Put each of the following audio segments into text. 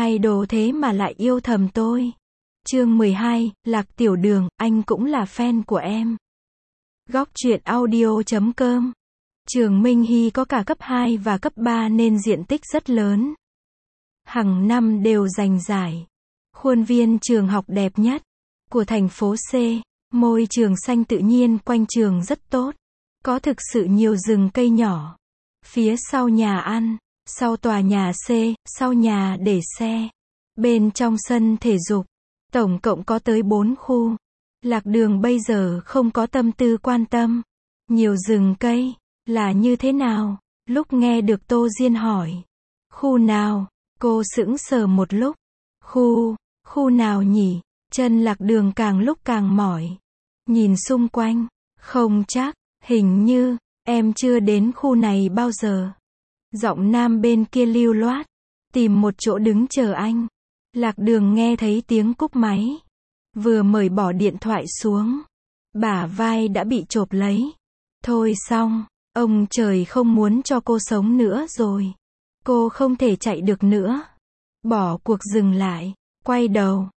idol thế mà lại yêu thầm tôi. Chương 12, Lạc Tiểu Đường, anh cũng là fan của em. Góc truyện audio.com. Trường Minh Hy có cả cấp 2 và cấp 3 nên diện tích rất lớn. Hàng năm đều giành giải. Khuôn viên trường học đẹp nhất của thành phố C. Môi trường xanh tự nhiên quanh trường rất tốt. Có thực sự nhiều rừng cây nhỏ. Phía sau nhà ăn, sau tòa nhà C, sau nhà để xe. Bên trong sân thể dục, tổng cộng có tới 4 khu. Lạc Đường bây giờ không có tâm tư quan tâm. Nhiều rừng cây, là như thế nào? Lúc nghe được Tô Diên hỏi. Khu nào? Cô sững sờ một lúc. Khu nào nhỉ? Chân Lạc Đường càng lúc càng mỏi. Nhìn xung quanh, không chắc, hình như, em chưa đến khu này bao giờ. Giọng nam bên kia lưu loát, tìm một chỗ đứng chờ anh. Lạc Đường nghe thấy tiếng cúp máy. Vừa mới bỏ điện thoại xuống, bả vai đã bị chộp lấy. Thôi xong, ông trời không muốn cho cô sống nữa rồi. Cô không thể chạy được nữa. Bỏ cuộc dừng lại, quay đầu.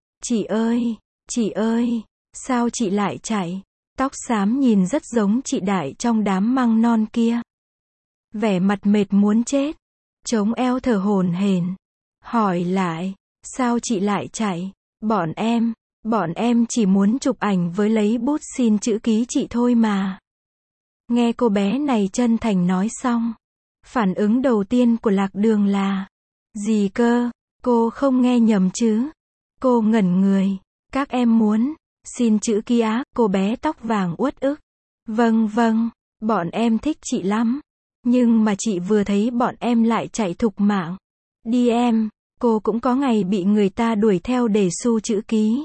Chị ơi, sao chị lại chạy? Tóc xám nhìn rất giống chị Đại trong đám măng non kia. Vẻ mặt mệt muốn chết, chống eo thở hổn hển. Hỏi lại, sao chị lại chạy? Bọn em chỉ muốn chụp ảnh với lấy bút xin chữ ký chị thôi mà. Nghe cô bé này chân thành nói xong, phản ứng đầu tiên của Lạc Đường là, gì cơ, cô không nghe nhầm chứ? Cô ngẩn người, các em muốn xin chữ ký á? Cô bé tóc vàng uất ức. Vâng, bọn em thích chị lắm. Nhưng mà chị vừa thấy bọn em lại chạy thục mạng. Đi em, cô cũng có ngày bị người ta đuổi theo để xu chữ ký.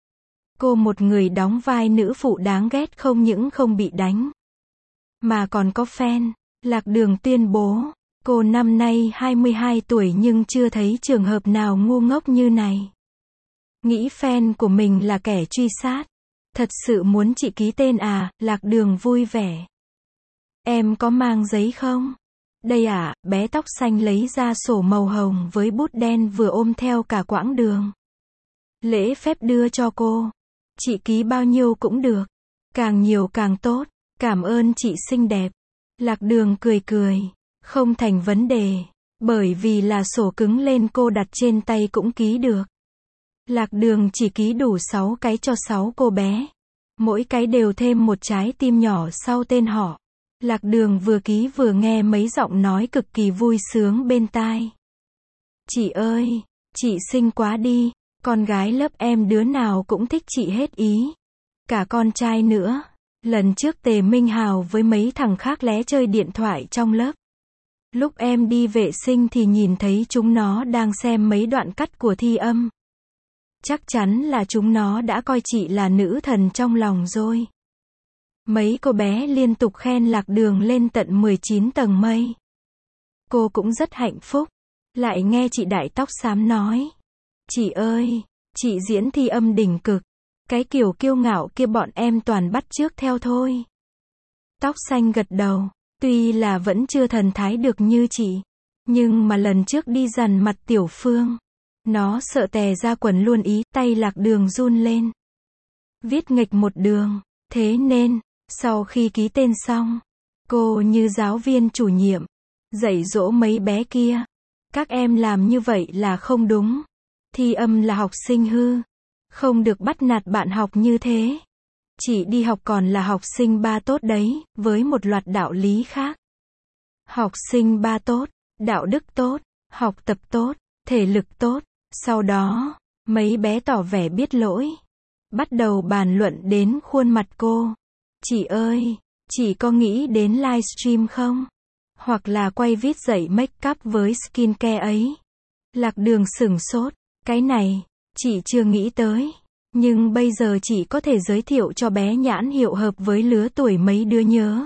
Cô một người đóng vai nữ phụ đáng ghét không những không bị đánh, mà còn có fan. Lạc Đường tuyên bố, cô năm nay 22 tuổi nhưng chưa thấy trường hợp nào ngu ngốc như này. Nghĩ fan của mình là kẻ truy sát. Thật sự muốn chị ký tên à? Lạc Đường vui vẻ. Em có mang giấy không? Đây à, bé tóc xanh lấy ra sổ màu hồng với bút đen vừa ôm theo cả quãng đường. Lễ phép đưa cho cô. Chị ký bao nhiêu cũng được. Càng nhiều càng tốt. Cảm ơn chị xinh đẹp. Lạc Đường cười. Không thành vấn đề. Bởi vì là sổ cứng lên cô đặt trên tay cũng ký được. Lạc Đường chỉ ký đủ 6 cái cho 6 cô bé. Mỗi cái đều thêm một trái tim nhỏ sau tên họ. Lạc Đường vừa ký vừa nghe mấy giọng nói cực kỳ vui sướng bên tai. Chị ơi, chị xinh quá đi. Con gái lớp em đứa nào cũng thích chị hết ý. Cả con trai nữa. Lần trước Tề Minh Hào với mấy thằng khác lé chơi điện thoại trong lớp. Lúc em đi vệ sinh thì nhìn thấy chúng nó đang xem mấy đoạn cắt của Thi Âm. Chắc chắn là chúng nó đã coi chị là nữ thần trong lòng rồi. Mấy cô bé liên tục khen Lạc Đường lên tận 19 tầng mây. Cô cũng rất hạnh phúc. Lại nghe chị Đại tóc xám nói. Chị ơi, chị diễn Thi Âm đỉnh cực. Cái kiểu kiêu ngạo kia bọn em toàn bắt chước theo thôi. Tóc xanh gật đầu. Tuy là vẫn chưa thần thái được như chị. Nhưng mà lần trước đi dằn mặt Tiểu Phương. Nó sợ tè ra quần luôn ý. Tay Lạc Đường run lên. Viết nghịch một đường. Thế nên, sau khi ký tên xong, cô như giáo viên chủ nhiệm. Dạy dỗ mấy bé kia. Các em làm như vậy là không đúng. Thi Âm là học sinh hư. Không được bắt nạt bạn học như thế. Chị đi học còn là học sinh ba tốt đấy, với một loạt đạo lý khác. Học sinh ba tốt, đạo đức tốt, học tập tốt, thể lực tốt. Sau đó, mấy bé tỏ vẻ biết lỗi. Bắt đầu bàn luận đến khuôn mặt cô. Chị ơi, chị có nghĩ đến livestream không? Hoặc là quay viết dạy make up với skincare ấy. Lạc Đường sửng sốt. Cái này, chị chưa nghĩ tới. Nhưng bây giờ chị có thể giới thiệu cho bé nhãn hiệu hợp với lứa tuổi mấy đứa nhớ.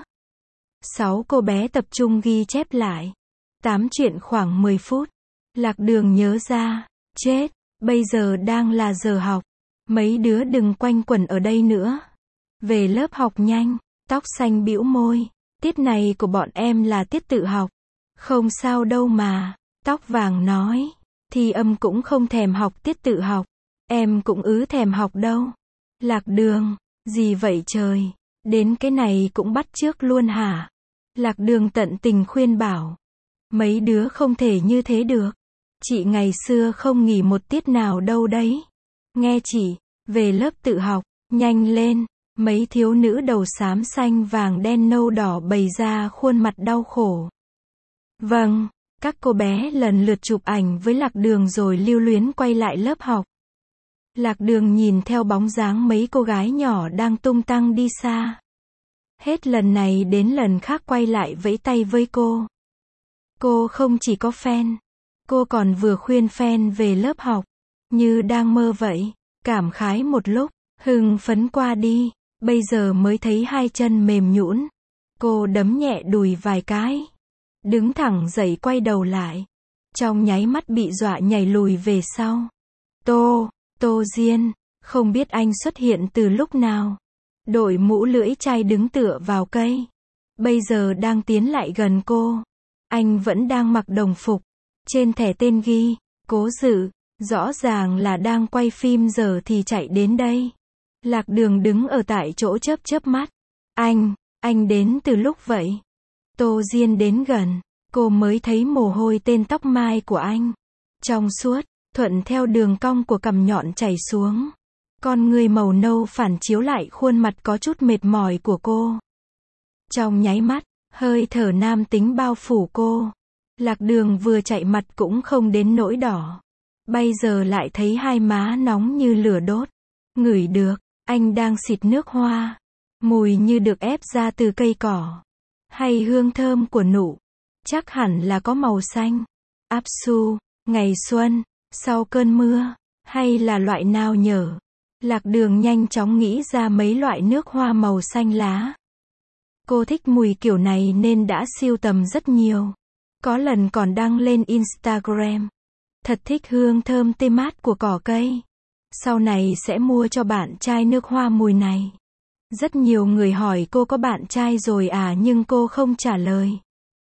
6 cô bé tập trung ghi chép lại. 8 chuyện khoảng 10 phút. Lạc Đường nhớ ra. Chết, bây giờ đang là giờ học. Mấy đứa đừng quanh quẩn ở đây nữa. Về lớp học nhanh. Tóc xanh bĩu môi. Tiết này của bọn em là tiết tự học. Không sao đâu mà. Tóc vàng nói. Thi Âm cũng không thèm học tiết tự học. Em cũng thèm học đâu. Lạc Đường, gì vậy trời? Đến cái này cũng bắt chước luôn hả? Lạc Đường tận tình khuyên bảo. Mấy đứa không thể như thế được. Chị ngày xưa không nghỉ một tiết nào đâu đấy. Nghe chị, về lớp tự học, nhanh lên. Mấy thiếu nữ đầu xám xanh vàng đen nâu đỏ bày ra khuôn mặt đau khổ. Vâng, các cô bé lần lượt chụp ảnh với Lạc Đường rồi lưu luyến quay lại lớp học. Lạc Đường nhìn theo bóng dáng mấy cô gái nhỏ đang tung tăng đi xa. Hết lần này đến lần khác quay lại vẫy tay với cô. Cô không chỉ có fan, cô còn vừa khuyên fan về lớp học, như đang mơ vậy. Cảm khái một lúc, hưng phấn qua đi, bây giờ mới thấy hai chân mềm nhũn. Cô đấm nhẹ đùi vài cái, đứng thẳng dậy quay đầu lại, trong nháy mắt bị dọa nhảy lùi về sau. Tô Diên, không biết anh xuất hiện từ lúc nào. Đội mũ lưỡi chai đứng tựa vào cây, bây giờ đang tiến lại gần cô. Anh vẫn đang mặc đồng phục, trên thẻ tên ghi, Cố Dự, rõ ràng là đang quay phim giờ thì chạy đến đây. Lạc Đường đứng ở tại chỗ chớp mắt. Anh đến từ lúc vậy? Tô Diên đến gần, cô mới thấy mồ hôi tên tóc mai của anh. Trong suốt, thuận theo đường cong của cằm nhọn chảy xuống. Con người màu nâu phản chiếu lại khuôn mặt có chút mệt mỏi của cô. Trong nháy mắt, hơi thở nam tính bao phủ cô. Lạc Đường vừa chạy mặt cũng không đến nỗi đỏ. Bây giờ lại thấy hai má nóng như lửa đốt. Ngửi được, anh đang xịt nước hoa. Mùi như được ép ra từ cây cỏ. Hay hương thơm của nụ. Chắc hẳn là có màu xanh. Áp su, ngày xuân, sau cơn mưa. Hay là loại nào nhở? Lạc Đường nhanh chóng nghĩ ra mấy loại nước hoa màu xanh lá. Cô thích mùi kiểu này nên đã sưu tầm rất nhiều. Có lần còn đăng lên Instagram. Thật thích hương thơm tê mát của cỏ cây. Sau này sẽ mua cho bạn trai nước hoa mùi này. Rất nhiều người hỏi cô có bạn trai rồi à, nhưng cô không trả lời.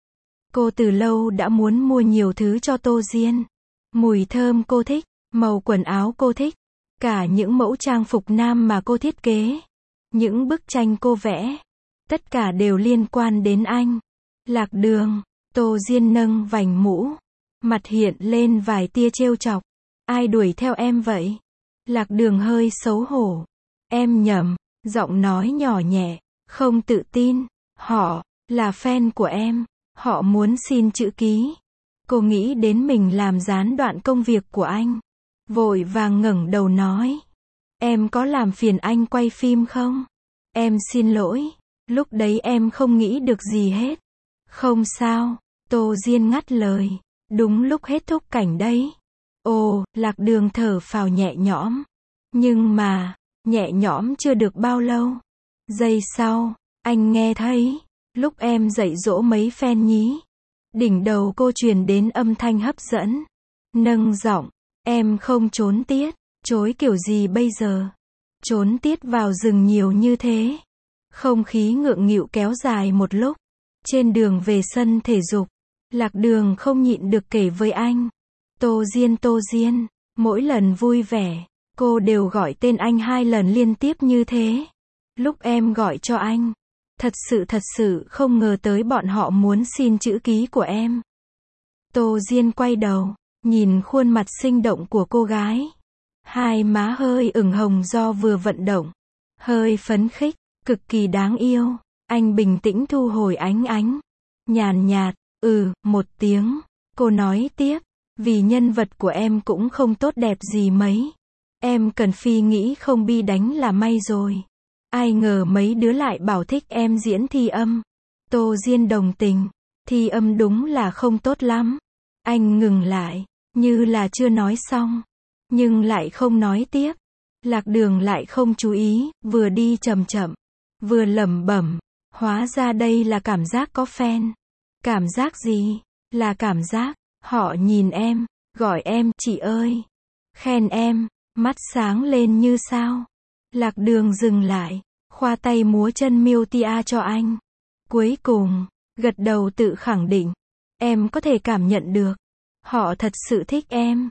Cô từ lâu đã muốn mua nhiều thứ cho Tô Diên. Mùi thơm cô thích, màu quần áo cô thích, cả những mẫu trang phục nam mà cô thiết kế, những bức tranh cô vẽ, tất cả đều liên quan đến anh. Lạc Đường, Tô Diên nâng vành mũ, mặt hiện lên vài tia trêu chọc. Ai đuổi theo em vậy? Lạc Đường hơi xấu hổ. Em nhầm, giọng nói nhỏ nhẹ, không tự tin. Họ là fan của em, họ muốn xin chữ ký. Cô nghĩ đến mình làm gián đoạn công việc của anh, vội vàng ngẩng đầu nói. Em có làm phiền anh quay phim không? Em xin lỗi, lúc đấy em không nghĩ được gì hết. Không sao, Tô Diên ngắt lời. Đúng lúc hết thúc cảnh đấy. Ồ, Lạc Đường thở phào nhẹ nhõm. Nhưng mà, nhẹ nhõm chưa được bao lâu. Giây sau, anh nghe thấy, lúc em dạy dỗ mấy fan nhí. Đỉnh đầu cô truyền đến âm thanh hấp dẫn. Nâng giọng, em không trốn tiết. Chối kiểu gì bây giờ? Trốn tiết vào rừng nhiều như thế. Không khí ngượng nghịu kéo dài một lúc. Trên đường về sân thể dục, Lạc Đường không nhịn được kể với anh. Tô Diên, mỗi lần vui vẻ, cô đều gọi tên anh 2 lần liên tiếp như thế. Lúc em gọi cho anh, thật sự không ngờ tới bọn họ muốn xin chữ ký của em. Tô Diên quay đầu, nhìn khuôn mặt sinh động của cô gái. Hai má hơi ửng hồng do vừa vận động. Hơi phấn khích, cực kỳ đáng yêu. Anh bình tĩnh thu hồi ánh. Nhàn nhạt, một tiếng. Cô nói tiếp, vì nhân vật của em cũng không tốt đẹp gì mấy. Em cần phi nghĩ không bi đánh là may rồi. Ai ngờ mấy đứa lại bảo thích em diễn Thi Âm. Tô Diên đồng tình. Thi Âm đúng là không tốt lắm. Anh ngừng lại, như là chưa nói xong. Nhưng lại không nói tiếp. Lạc Đường lại không chú ý, vừa đi chậm chậm, vừa lẩm bẩm. Hóa ra đây là cảm giác có fan. Cảm giác gì? Là cảm giác, họ nhìn em, gọi em, chị ơi. Khen em, mắt sáng lên như sao. Lạc Đường dừng lại, khoa tay múa chân miêu tia cho anh. Cuối cùng, gật đầu tự khẳng định. Em có thể cảm nhận được. Họ thật sự thích em.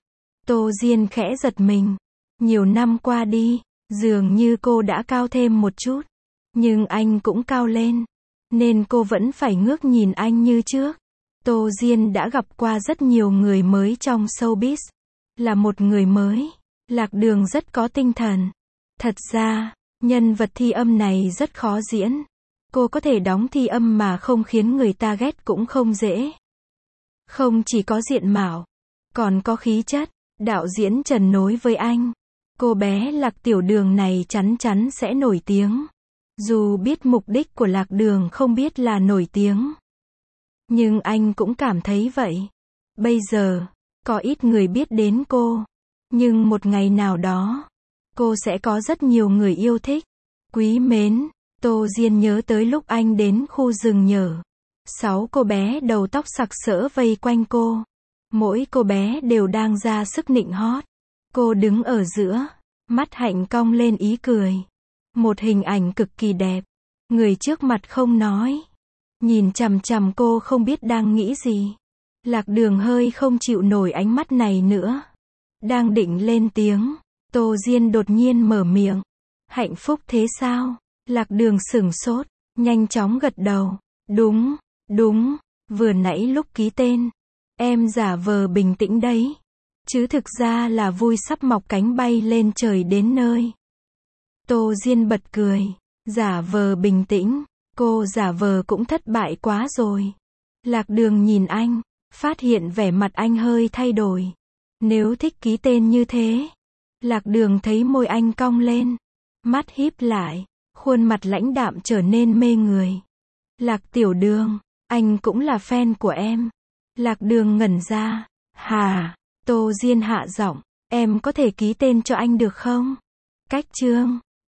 Tô Diên khẽ giật mình. Nhiều năm qua đi, dường như cô đã cao thêm một chút. Nhưng anh cũng cao lên. Nên cô vẫn phải ngước nhìn anh như trước. Tô Diên đã gặp qua rất nhiều người mới trong showbiz. Là một người mới, Lạc Đường rất có tinh thần. Thật ra, nhân vật thi âm này rất khó diễn. Cô có thể đóng thi âm mà không khiến người ta ghét cũng không dễ. Không chỉ có diện mạo, còn có khí chất. Đạo diễn Trần nói với anh, cô bé Lạc Tiểu Đường này chắn chắn sẽ nổi tiếng. Dù biết mục đích của Lạc Đường không biết là nổi tiếng. Nhưng anh cũng cảm thấy vậy. Bây giờ, có ít người biết đến cô. Nhưng một ngày nào đó, cô sẽ có rất nhiều người yêu thích. Quý mến, Tô Diên nhớ tới lúc anh đến khu rừng nhở. 6 cô bé đầu tóc sặc sỡ vây quanh cô. Mỗi cô bé đều đang ra sức nịnh hót. Cô đứng ở giữa, mắt hạnh cong lên ý cười. Một hình ảnh cực kỳ đẹp. Người trước mặt không nói. Nhìn chằm chằm cô không biết đang nghĩ gì. Lạc Đường hơi không chịu nổi ánh mắt này nữa. Đang định lên tiếng, Tô Diên đột nhiên mở miệng. Hạnh phúc thế sao? Lạc Đường sửng sốt, nhanh chóng gật đầu. Đúng, đúng, vừa nãy lúc ký tên, em giả vờ bình tĩnh đấy. Chứ thực ra là vui sắp mọc cánh bay lên trời đến nơi. Tô Diên bật cười. Giả vờ bình tĩnh, cô giả vờ cũng thất bại quá rồi. Lạc Đường nhìn anh, phát hiện vẻ mặt anh hơi thay đổi. Nếu thích ký tên như thế. Lạc Đường thấy môi anh cong lên, mắt híp lại, khuôn mặt lãnh đạm trở nên mê người. Lạc Tiểu Đường, anh cũng là fan của em. Lạc Đường ngẩn ra. Hà, Tô Diên hạ giọng, em có thể ký tên cho anh được không? Cách chương